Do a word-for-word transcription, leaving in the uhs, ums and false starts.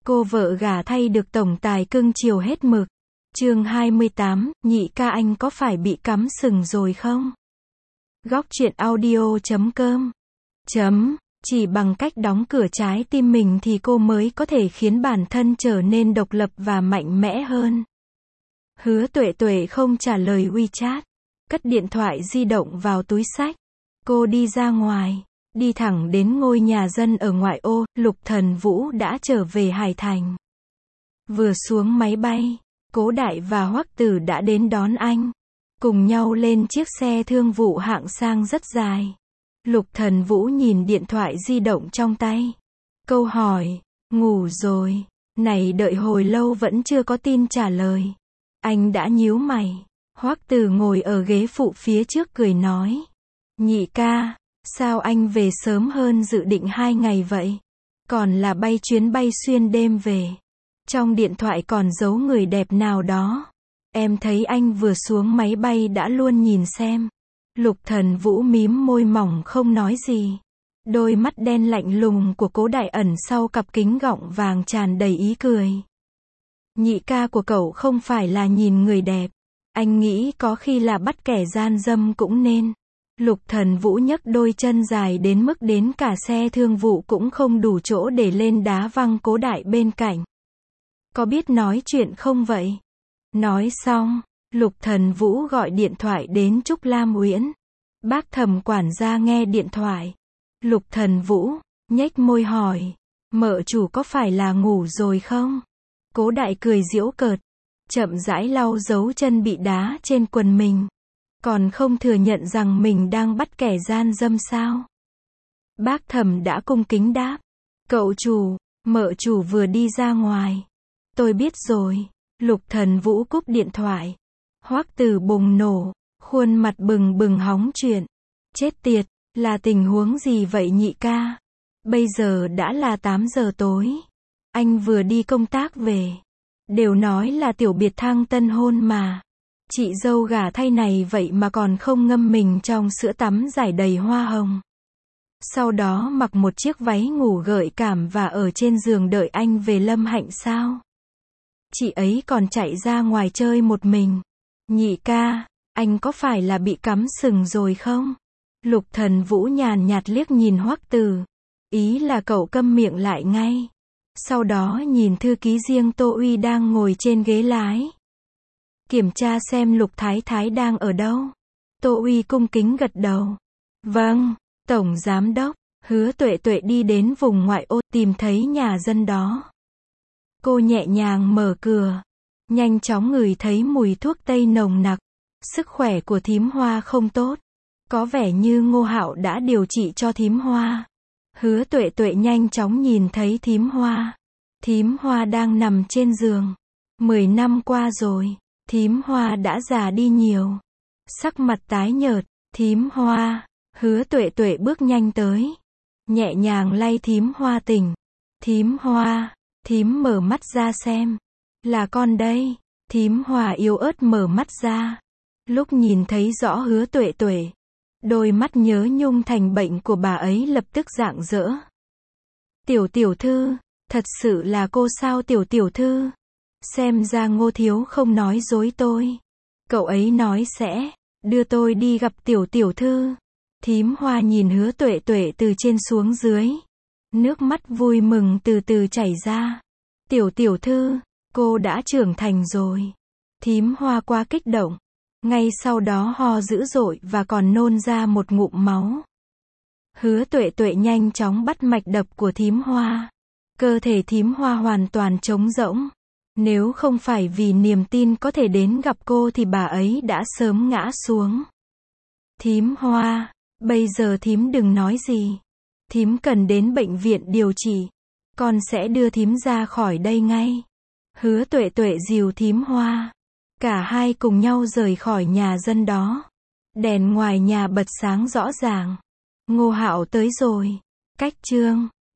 Cô vợ gả thay được tổng tài cưng chiều hết mực. Chương hai mươi tám, nhị ca anh có phải bị cắm sừng rồi không? Góc truyện audio chấm com chấm Chỉ bằng cách đóng cửa trái tim mình thì cô mới có thể khiến bản thân trở nên độc lập và mạnh mẽ hơn. Hứa Tuệ Tuệ không trả lời WeChat, cất điện thoại di động vào túi xách. Cô đi ra ngoài, đi thẳng đến ngôi nhà dân ở ngoại ô. Lục Thần Vũ đã trở về Hải Thành. Vừa xuống máy bay, Cố Đại và Hoắc Tử đã đến đón anh, cùng nhau lên chiếc xe thương vụ hạng sang rất dài. Lục Thần Vũ nhìn điện thoại di động trong tay. Câu hỏi, ngủ rồi, này đợi hồi lâu vẫn chưa có tin trả lời. Anh đã nhíu mày. Hoắc Tử ngồi ở ghế phụ phía trước cười nói. Nhị ca, sao anh về sớm hơn dự định hai ngày vậy? Còn là bay chuyến bay xuyên đêm về. Trong điện thoại còn giấu người đẹp nào đó. Em thấy anh vừa xuống máy bay đã luôn nhìn xem. Lục Thần Vũ mím môi mỏng không nói gì. Đôi mắt đen lạnh lùng của Cố Đại ẩn sau cặp kính gọng vàng tràn đầy ý cười. Nhị ca của cậu không phải là nhìn người đẹp. Anh nghĩ có khi là bắt kẻ gian dâm cũng nên. Lục Thần Vũ nhấc đôi chân dài đến mức đến cả xe thương vụ cũng không đủ chỗ để lên đá văng Cố Đại bên cạnh. Có biết nói chuyện không vậy? Nói xong, Lục Thần Vũ gọi điện thoại đến Trúc Lam Uyển. Bác Thẩm quản gia nghe điện thoại. Lục Thần Vũ nhếch môi hỏi, mợ chủ có phải là ngủ rồi không? Cố Đại cười giễu cợt, chậm rãi lau dấu chân bị đá trên quần mình. Còn không thừa nhận rằng mình đang bắt kẻ gian dâm sao? Bác Thẩm đã cung kính đáp, cậu chủ, mợ chủ vừa đi ra ngoài. Tôi biết rồi. Lục Thần Vũ cúp điện thoại. Hoắc Tử bùng nổ, khuôn mặt bừng bừng hóng chuyện. Chết tiệt, là tình huống gì vậy nhị ca? Bây giờ đã là tám giờ tối. Anh vừa đi công tác về. Đều nói là tiểu biệt thăng tân hôn mà. Chị dâu gả thay này vậy mà còn không ngâm mình trong sữa tắm rải đầy hoa hồng. Sau đó mặc một chiếc váy ngủ gợi cảm và ở trên giường đợi anh về Lâm Hạnh sao? Chị ấy còn chạy ra ngoài chơi một mình. Nhị ca, anh có phải là bị cắm sừng rồi không? Lục Thần Vũ nhàn nhạt liếc nhìn Hoắc Tử. Ý là cậu câm miệng lại ngay. Sau đó nhìn thư ký riêng Tô Uy đang ngồi trên ghế lái. Kiểm tra xem Lục Thái Thái đang ở đâu. Tô Uy cung kính gật đầu. Vâng, Tổng Giám Đốc. Hứa Tuệ Tuệ đi đến vùng ngoại ô tìm thấy nhà dân đó. Cô nhẹ nhàng mở cửa. Nhanh chóng ngửi thấy mùi thuốc tây nồng nặc. Sức khỏe của thím Hoa không tốt. Có vẻ như Ngô Hạo đã điều trị cho thím Hoa. Hứa Tuệ Tuệ nhanh chóng nhìn thấy thím Hoa. Thím Hoa đang nằm trên giường. Mười năm qua rồi, thím Hoa đã già đi nhiều. Sắc mặt tái nhợt, thím Hoa. Hứa Tuệ Tuệ bước nhanh tới. Nhẹ nhàng lay thím Hoa tỉnh. Thím Hoa, thím mở mắt ra xem. Là con đây. Thím Hoa yếu ớt mở mắt ra. Lúc nhìn thấy rõ Hứa Tuệ Tuệ, đôi mắt nhớ nhung thành bệnh của bà ấy lập tức rạng rỡ. Tiểu tiểu thư, thật sự là cô sao tiểu tiểu thư? Xem ra Ngô thiếu không nói dối tôi. Cậu ấy nói sẽ đưa tôi đi gặp tiểu tiểu thư. Thím Hoa nhìn Hứa Tuệ Tuệ từ trên xuống dưới. Nước mắt vui mừng từ từ chảy ra. Tiểu tiểu thư, cô đã trưởng thành rồi. Thím Hoa quá kích động. Ngay sau đó ho dữ dội và còn nôn ra một ngụm máu. Hứa Tuệ Tuệ nhanh chóng bắt mạch đập của thím Hoa. Cơ thể thím Hoa hoàn toàn trống rỗng. Nếu không phải vì niềm tin có thể đến gặp cô thì bà ấy đã sớm ngã xuống. Thím Hoa, bây giờ thím đừng nói gì. Thím cần đến bệnh viện điều trị. Con sẽ đưa thím ra khỏi đây ngay. Hứa Tuệ Tuệ dìu thím Hoa. Cả hai cùng nhau rời khỏi nhà dân đó. Đèn ngoài nhà bật sáng rõ ràng. Ngô Hạo tới rồi. Cách chương